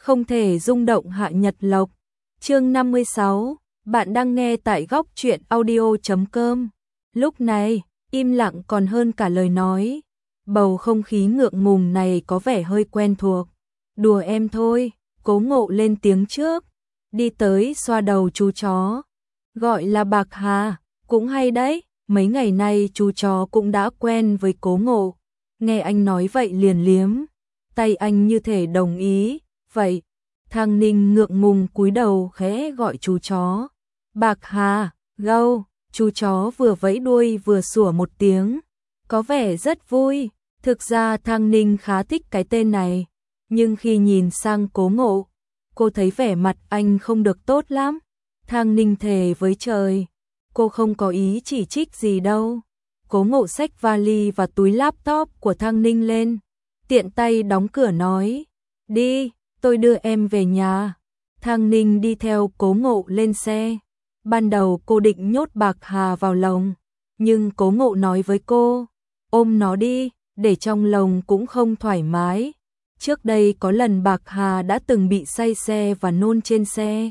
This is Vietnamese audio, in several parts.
không thể rung động Hạ Nhật Lộc. Chương 56, bạn đang nghe tại góc truyện audio.com. Lúc này, im lặng còn hơn cả lời nói. Bầu không khí ngượng ngùng này có vẻ hơi quen thuộc. Đùa em thôi, Cố Ngộ lên tiếng trước, đi tới xoa đầu chú chó. Gọi là Bạc Hà, cũng hay đấy, mấy ngày nay chú chó cũng đã quen với Cố Ngộ. Nghe anh nói vậy liền liếm tay anh như thể đồng ý. Vậy, Thang Ninh ngượng ngùng cúi đầu khẽ gọi chú chó. Bạc Hà, gâu, chú chó vừa vẫy đuôi vừa sủa một tiếng. Có vẻ rất vui, thực ra Thang Ninh khá thích cái tên này. Nhưng khi nhìn sang Cố Ngộ, cô thấy vẻ mặt anh không được tốt lắm. Thang Ninh thề với trời, cô không có ý chỉ trích gì đâu. Cố Ngộ xách vali và túi laptop của Thang Ninh lên, tiện tay đóng cửa nói, đi, tôi đưa em về nhà. Thang Ninh đi theo Cố Ngộ lên xe. Ban đầu cô định nhốt Bạc Hà vào lồng, nhưng Cố Ngộ nói với cô, ôm nó đi, để trong lồng cũng không thoải mái. Trước đây có lần Bạc Hà đã từng bị say xe và nôn trên xe,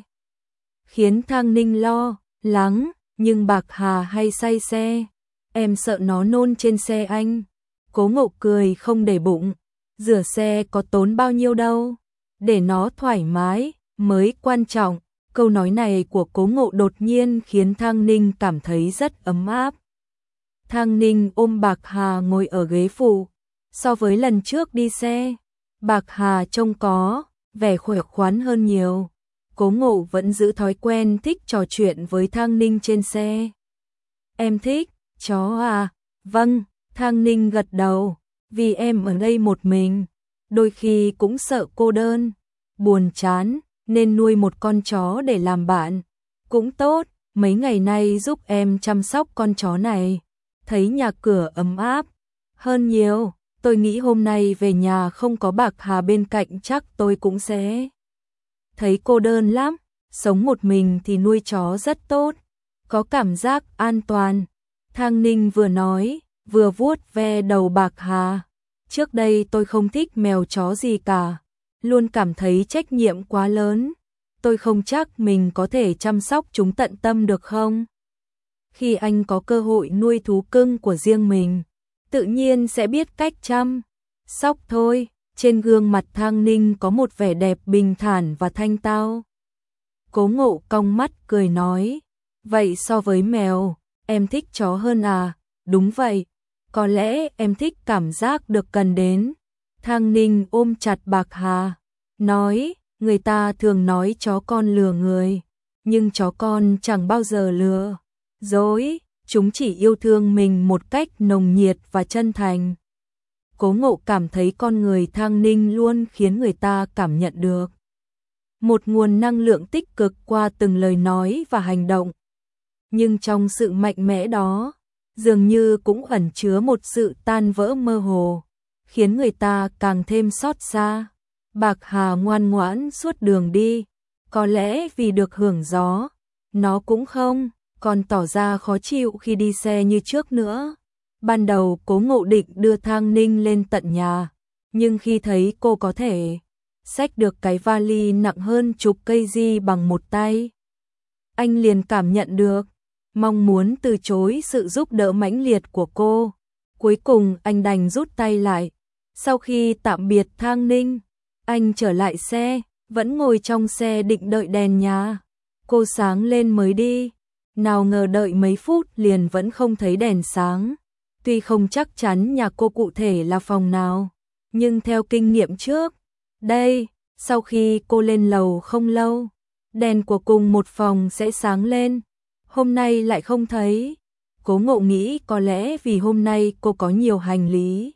khiến Thang Ninh lo lắng, nhưng Bạc Hà hay say xe, em sợ nó nôn trên xe anh. Cố Ngộ cười không để bụng, rửa xe có tốn bao nhiêu đâu, để nó thoải mái mới quan trọng. Câu nói này của Cố Ngộ đột nhiên khiến Thang Ninh cảm thấy rất ấm áp. Thang Ninh ôm Bạc Hà ngồi ở ghế phụ. So với lần trước đi xe, Bạc Hà trông có vẻ khỏe khoắn hơn nhiều. Cố Ngộ vẫn giữ thói quen thích trò chuyện với Thang Ninh trên xe. Em thích chó à? Vâng, Thang Ninh gật đầu, vì em ở đây một mình, đôi khi cũng sợ cô đơn, buồn chán, nên nuôi một con chó để làm bạn. Cũng tốt, mấy ngày nay giúp em chăm sóc con chó này, thấy nhà cửa ấm áp hơn nhiều. Tôi nghĩ hôm nay về nhà không có Bạc Hà bên cạnh chắc tôi cũng sẽ thấy cô đơn lắm. Sống một mình thì nuôi chó rất tốt, có cảm giác an toàn. Thang Ninh vừa nói, vừa vuốt ve đầu Bạc Hà. Trước đây tôi không thích mèo chó gì cả, luôn cảm thấy trách nhiệm quá lớn. Tôi không chắc mình có thể chăm sóc chúng tận tâm được không? Khi anh có cơ hội nuôi thú cưng của riêng mình, tự nhiên sẽ biết cách chăm sóc thôi. Trên gương mặt Thang Ninh có một vẻ đẹp bình thản và thanh tao. Cố Ngộ cong mắt cười nói, vậy so với mèo, em thích chó hơn à? Đúng vậy, có lẽ em thích cảm giác được cần đến. Thang Ninh ôm chặt Bạc Hà, nói, người ta thường nói chó con lừa người, nhưng chó con chẳng bao giờ lừa dối, chúng chỉ yêu thương mình một cách nồng nhiệt và chân thành. Cố Ngộ cảm thấy con người Thang Ninh luôn khiến người ta cảm nhận được một nguồn năng lượng tích cực qua từng lời nói và hành động. Nhưng trong sự mạnh mẽ đó, dường như cũng ẩn chứa một sự tan vỡ mơ hồ, khiến người ta càng thêm xót xa. Bạc Hà ngoan ngoãn suốt đường đi, có lẽ vì được hưởng gió, nó cũng không còn tỏ ra khó chịu khi đi xe như trước nữa. Ban đầu Cố Ngộ định đưa Thang Ninh lên tận nhà, nhưng khi thấy cô có thể xách được cái vali nặng hơn chục kg bằng một tay, anh liền cảm nhận được mong muốn từ chối sự giúp đỡ mãnh liệt của cô. Cuối cùng anh đành rút tay lại. Sau khi tạm biệt Thang Ninh, anh trở lại xe, vẫn ngồi trong xe định đợi đèn nhà cô sáng lên mới đi. Nào ngờ đợi mấy phút liền vẫn không thấy đèn sáng. Tuy không chắc chắn nhà cô cụ thể là phòng nào, nhưng theo kinh nghiệm trước đây, sau khi cô lên lầu không lâu, đèn của cùng một phòng sẽ sáng lên. Hôm nay lại không thấy. Cố Ngộ nghĩ có lẽ vì hôm nay cô có nhiều hành lý,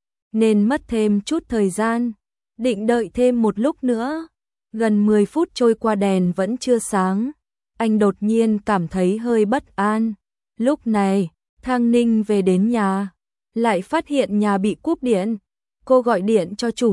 nên mất thêm chút thời gian, định đợi thêm một lúc nữa. Gần 10 phút trôi qua đèn vẫn chưa sáng, anh đột nhiên cảm thấy hơi bất an. Lúc này, Thang Ninh về đến nhà, lại phát hiện nhà bị cúp điện. Cô gọi điện cho chủ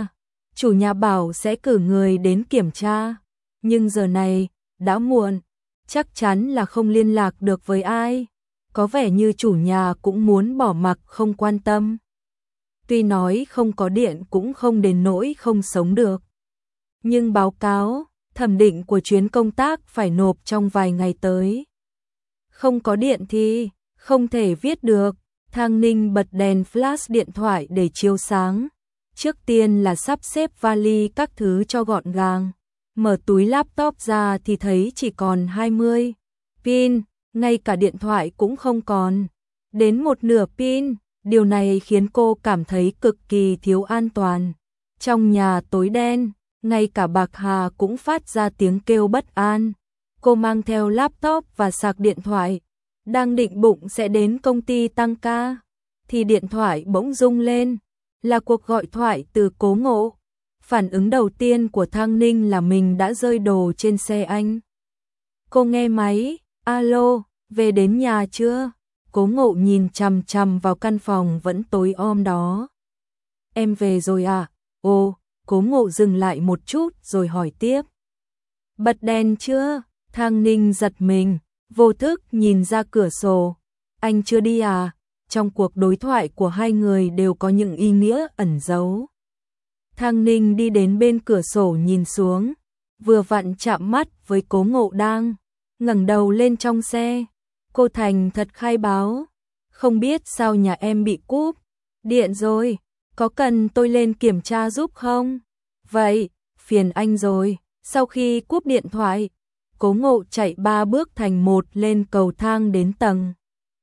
nhà bảo sẽ cử người đến kiểm tra, nhưng giờ này đã muộn, chắc chắn là không liên lạc được với ai. Có vẻ như chủ nhà cũng muốn bỏ mặc không quan tâm. Tuy nói không có điện cũng không đến nỗi không sống được, Nhưng báo cáo, thẩm định của chuyến công tác phải nộp trong vài ngày tới. Không có điện thì không thể viết được. Thang Ninh bật đèn flash điện thoại để chiếu sáng. Trước tiên là sắp xếp vali các thứ cho gọn gàng. Mở túi laptop ra thì thấy chỉ còn 20 pin, ngay cả điện thoại cũng không còn. Đến một nửa pin, điều này khiến cô cảm thấy cực kỳ thiếu an toàn. Trong nhà tối đen, ngay cả Bạc Hà cũng phát ra tiếng kêu bất an. Cô mang theo laptop và sạc điện thoại, đang định bụng sẽ đến công ty tăng ca, thì điện thoại bỗng rung lên, là cuộc gọi thoại từ Cố Ngộ. Phản ứng đầu tiên của Thang Ninh là mình đã rơi đồ trên xe anh. Cô nghe máy, alo, về đến nhà chưa? Cố Ngộ nhìn chằm chằm vào căn phòng vẫn tối om đó. Em về rồi à? Ồ, Cố Ngộ dừng lại một chút rồi hỏi tiếp. Bật đèn chưa? Thang Ninh giật mình, vô thức nhìn ra cửa sổ. Anh chưa đi à? Trong cuộc đối thoại của hai người đều có những ý nghĩa ẩn giấu. Thang Ninh đi đến bên cửa sổ nhìn xuống, vừa vặn chạm mắt với Cố Ngộ đang ngẩng đầu lên trong xe. Cô thành thật khai báo, không biết sao nhà em bị cúp điện rồi, có cần tôi lên kiểm tra giúp không? Vậy, phiền anh rồi. Sau khi cúp điện thoại, Cố Ngộ chạy 3 bước thành một lên cầu thang đến tầng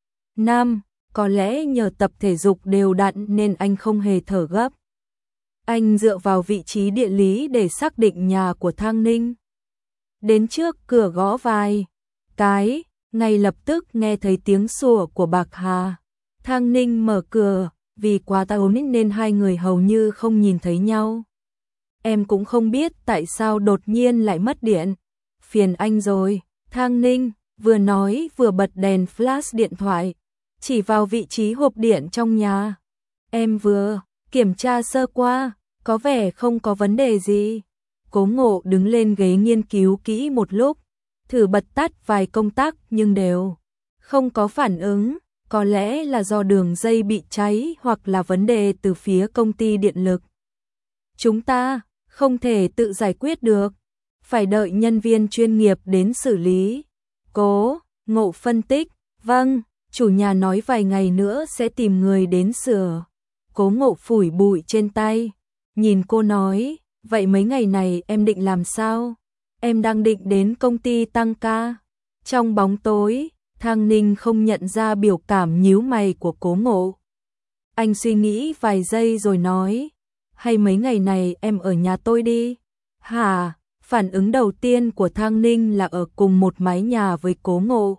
5, có lẽ nhờ tập thể dục đều đặn nên anh không hề thở gấp. Anh dựa vào vị trí địa lý để xác định nhà của Thang Ninh. Đến trước cửa gõ vài cái, ngay lập tức nghe thấy tiếng sủa của Bạc Hà. Thang Ninh mở cửa, vì quá ồn nên hai người hầu như không nhìn thấy nhau. Em cũng không biết tại sao đột nhiên lại mất điện. Phiền anh rồi. Thang Ninh vừa nói vừa bật đèn flash điện thoại, chỉ vào vị trí hộp điện trong nhà. Em vừa kiểm tra sơ qua, có vẻ không có vấn đề gì. Cố Ngộ đứng lên ghế nghiên cứu kỹ một lúc, thử bật tắt vài công tắc nhưng đều không có phản ứng. Có lẽ là do đường dây bị cháy hoặc là vấn đề từ phía công ty điện lực. Chúng ta không thể tự giải quyết được, phải đợi nhân viên chuyên nghiệp đến xử lý. Cố Ngộ phân tích, vâng, chủ nhà nói vài ngày nữa sẽ tìm người đến sửa. Cố Ngộ phủi bụi trên tay, nhìn cô nói, vậy mấy ngày này em định làm sao? Em đang định đến công ty tăng ca. Trong bóng tối, Thang Ninh không nhận ra biểu cảm nhíu mày của Cố Ngộ. Anh suy nghĩ vài giây rồi nói, hay mấy ngày này em ở nhà tôi đi. Hả? Phản ứng đầu tiên của Thang Ninh là ở cùng một mái nhà với Cố Ngộ.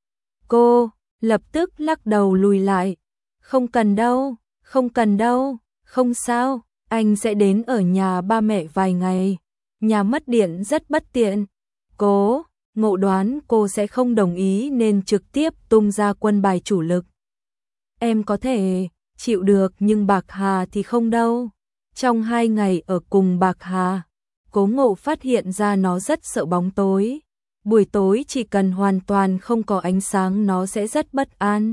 Cô lập tức lắc đầu lùi lại. Không cần đâu, không cần đâu, không sao, anh sẽ đến ở nhà ba mẹ vài ngày. Nhà mất điện rất bất tiện. Cố Ngộ đoán cô sẽ không đồng ý nên trực tiếp tung ra quân bài chủ lực. Em có thể chịu được nhưng Bạc Hà thì không đâu. Trong 2 ngày ở cùng Bạc Hà, Cố Ngộ phát hiện ra nó rất sợ bóng tối. Buổi tối chỉ cần hoàn toàn không có ánh sáng nó sẽ rất bất an.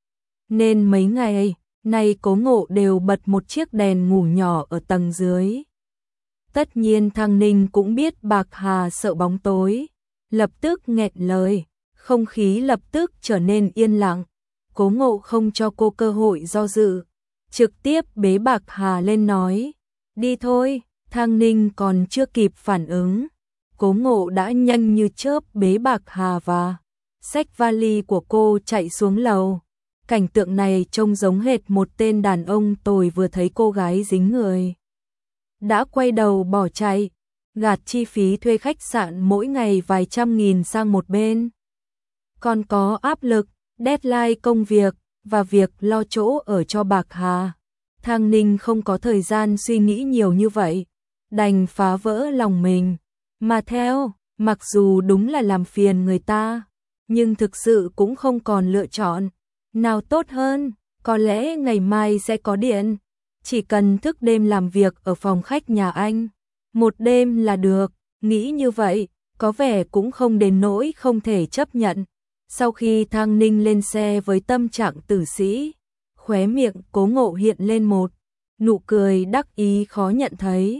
Nên mấy ngày nay Cố Ngộ đều bật một chiếc đèn ngủ nhỏ ở tầng dưới. Tất nhiên Thang Ninh cũng biết Bạc Hà sợ bóng tối, lập tức nghẹn lời, không khí lập tức trở nên yên lặng. Cố Ngộ không cho cô cơ hội do dự, trực tiếp bế Bạc Hà lên nói, đi thôi. Thang Ninh còn chưa kịp phản ứng, Cố Ngộ đã nhanh như chớp bế Bạc Hà và xách vali của cô chạy xuống lầu. Cảnh tượng này trông giống hệt một tên đàn ông tồi vừa thấy cô gái dính người đã quay đầu bỏ chạy, gạt chi phí thuê khách sạn mỗi ngày vài trăm nghìn sang một bên. Còn có áp lực, deadline công việc và việc lo chỗ ở cho Bạc Hà. Thang Ninh không có thời gian suy nghĩ nhiều như vậy, đành phá vỡ lòng mình mà theo. Mặc dù đúng là làm phiền người ta, nhưng thực sự cũng không còn lựa chọn nào tốt hơn. Có lẽ ngày mai sẽ có điện, chỉ cần thức đêm làm việc ở phòng khách nhà anh một đêm là được. Nghĩ như vậy có vẻ cũng không đến nỗi không thể chấp nhận. Sau khi Thang Ninh lên xe với tâm trạng tử sĩ, khóe miệng Cố Ngộ hiện lên một nụ cười đắc ý khó nhận thấy.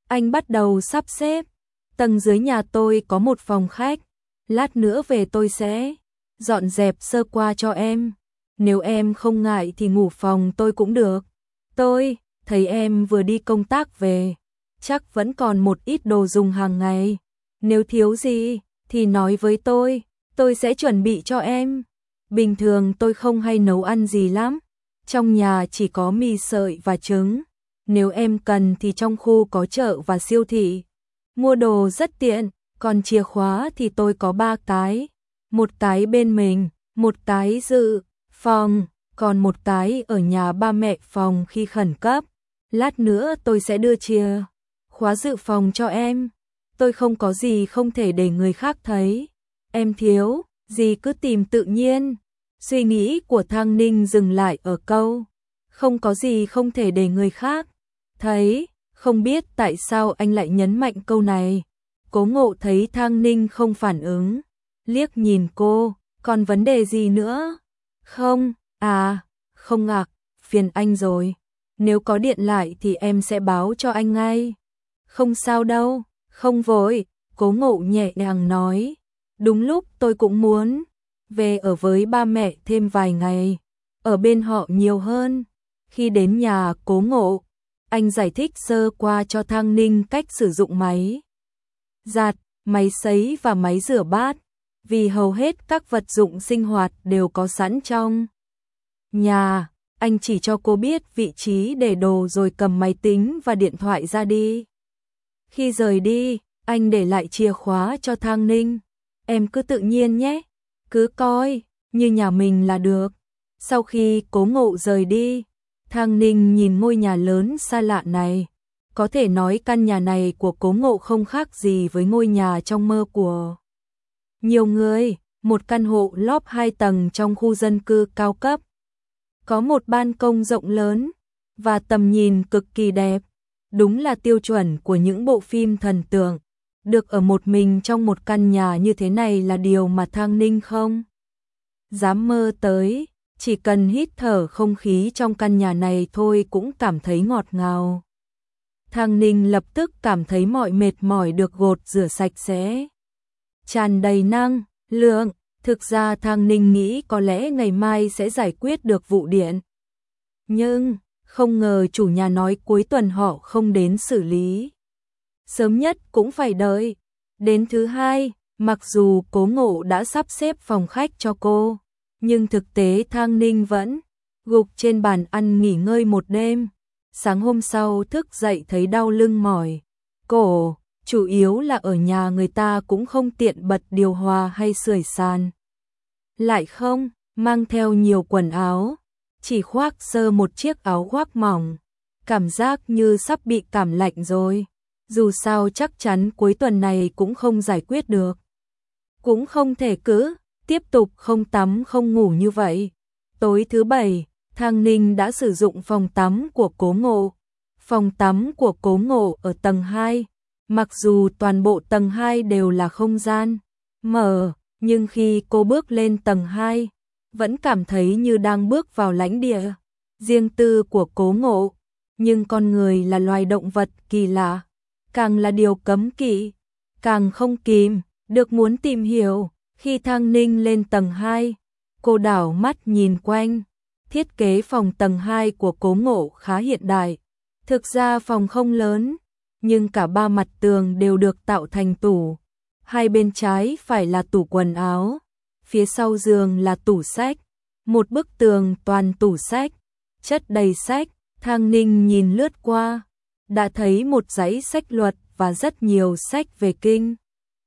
Anh bắt đầu sắp xếp. Tầng dưới nhà tôi có một phòng khách. Lát nữa về tôi sẽ dọn dẹp sơ qua cho em. Nếu em không ngại thì ngủ phòng tôi cũng được. Tôi thấy em vừa đi công tác về, chắc vẫn còn một ít đồ dùng hàng ngày. Nếu thiếu gì thì nói với tôi sẽ chuẩn bị cho em. Bình thường tôi không hay nấu ăn gì lắm. Trong nhà chỉ có mì sợi và trứng. Nếu em cần thì trong khu có chợ và siêu thị. Mua đồ rất tiện, còn chìa khóa thì tôi có 3 cái. Một cái bên mình, một cái dự phòng, còn một cái ở nhà ba mẹ phòng khi khẩn cấp. Lát nữa tôi sẽ đưa chìa khóa dự phòng cho em. Tôi không có gì không thể để người khác thấy. Em thiếu gì cứ tìm tự nhiên. Suy nghĩ của Thang Ninh dừng lại ở câu không có gì không thể để người khác thấy. Không biết tại sao anh lại nhấn mạnh câu này. Cố Ngộ thấy Thang Ninh không phản ứng, liếc nhìn cô, còn vấn đề gì nữa? Không, không ạ, phiền anh rồi. Nếu có điện lại thì em sẽ báo cho anh ngay. Không sao đâu, không vội, Cố Ngộ nhẹ nhàng nói. Đúng lúc tôi cũng muốn về ở với ba mẹ thêm vài ngày, ở bên họ nhiều hơn. Khi đến nhà Cố Ngộ, anh giải thích sơ qua cho Thang Ninh cách sử dụng máy giặt, máy sấy và máy rửa bát, vì hầu hết các vật dụng sinh hoạt đều có sẵn trong nhà. Anh chỉ cho cô biết vị trí để đồ rồi cầm máy tính và điện thoại ra đi. Khi rời đi, anh để lại chìa khóa cho Thang Ninh. Em cứ tự nhiên nhé, cứ coi như nhà mình là được. Sau khi Cố Ngộ rời đi, Thang Ninh nhìn ngôi nhà lớn xa lạ này. Có thể nói căn nhà này của Cố Ngộ không khác gì với ngôi nhà trong mơ của nhiều người. Một căn hộ lóp 2 tầng trong khu dân cư cao cấp. Có một ban công rộng lớn và tầm nhìn cực kỳ đẹp. Đúng là tiêu chuẩn của những bộ phim thần tượng. Được ở một mình trong một căn nhà như thế này là điều mà Thang Ninh không dám mơ tới. Chỉ cần hít thở không khí trong căn nhà này thôi cũng cảm thấy ngọt ngào. Thang Ninh lập tức cảm thấy mọi mệt mỏi được gột rửa sạch sẽ, tràn đầy năng lượng. Thực ra Thang Ninh nghĩ có lẽ ngày mai sẽ giải quyết được vụ điện. Nhưng không ngờ chủ nhà nói cuối tuần họ không đến xử lý. Sớm nhất cũng phải đợi đến thứ Hai. Mặc dù Cố Ngộ đã sắp xếp phòng khách cho cô, nhưng thực tế Thang Ninh vẫn gục trên bàn ăn nghỉ ngơi một đêm. Sáng hôm sau thức dậy thấy đau lưng mỏi cổ, chủ yếu là ở nhà người ta cũng không tiện bật điều hòa hay sưởi sàn. Lại không mang theo nhiều quần áo, chỉ khoác sơ một chiếc áo khoác mỏng. Cảm giác như sắp bị cảm lạnh rồi. Dù sao chắc chắn cuối tuần này cũng không giải quyết được. Cũng không thể cứ tiếp tục không tắm không ngủ như vậy. Tối thứ Bảy, Thang Ninh đã sử dụng phòng tắm của Cố Ngộ. Phòng tắm của Cố Ngộ ở tầng 2. Mặc dù toàn bộ tầng 2 đều là không gian mở, nhưng khi cô bước lên tầng 2, vẫn cảm thấy như đang bước vào lãnh địa riêng tư của Cố Ngộ. Nhưng con người là loài động vật kỳ lạ, càng là điều cấm kỵ, càng không kìm được muốn tìm hiểu. Khi Thang Ninh lên tầng 2, cô đảo mắt nhìn quanh. Thiết kế phòng tầng 2 của Cố Ngộ khá hiện đại. Thực ra phòng không lớn, nhưng cả 3 mặt tường đều được tạo thành tủ. Hai bên trái phải là tủ quần áo, phía sau giường là tủ sách. Một bức tường toàn tủ sách, chất đầy sách. Thang Ninh nhìn lướt qua, đã thấy một dãy sách luật và rất nhiều sách về kinh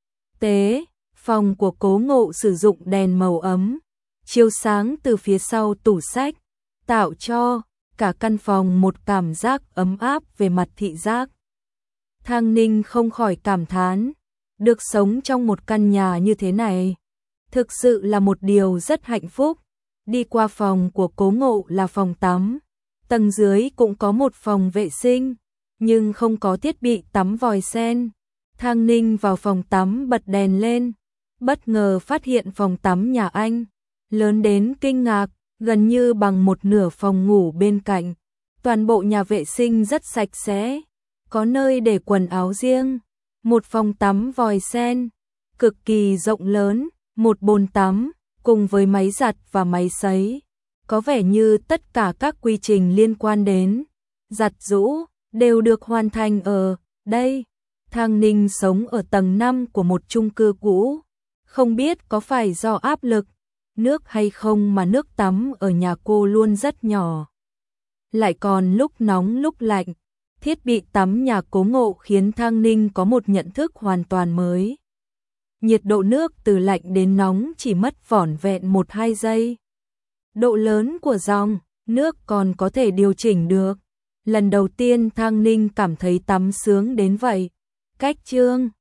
tế. Phòng của Cố Ngộ sử dụng đèn màu ấm, chiếu sáng từ phía sau tủ sách, tạo cho cả căn phòng một cảm giác ấm áp về mặt thị giác. Thang Ninh không khỏi cảm thán, được sống trong một căn nhà như thế này, thực sự là một điều rất hạnh phúc. Đi qua phòng của Cố Ngộ là phòng tắm, tầng dưới cũng có một phòng vệ sinh, nhưng không có thiết bị tắm vòi sen. Thang Ninh vào phòng tắm bật đèn lên, bất ngờ phát hiện phòng tắm nhà anh lớn đến kinh ngạc, gần như bằng một nửa phòng ngủ bên cạnh. Toàn bộ nhà vệ sinh rất sạch sẽ, có nơi để quần áo riêng, một phòng tắm vòi sen, cực kỳ rộng lớn, một bồn tắm, cùng với máy giặt và máy sấy. Có vẻ như tất cả các quy trình liên quan đến giặt giũ đều được hoàn thành ở đây. Thang Ninh sống ở tầng 5 của một chung cư cũ. Không biết có phải do áp lực nước hay không mà nước tắm ở nhà cô luôn rất nhỏ. Lại còn lúc nóng lúc lạnh. Thiết bị tắm nhà cố Ngộ khiến Thang Ninh có một nhận thức hoàn toàn mới. Nhiệt độ nước từ lạnh đến nóng chỉ mất vỏn vẹn 1-2 giây. Độ lớn của dòng nước còn có thể điều chỉnh được. Lần đầu tiên Thang Ninh cảm thấy tắm sướng đến vậy. Cách chương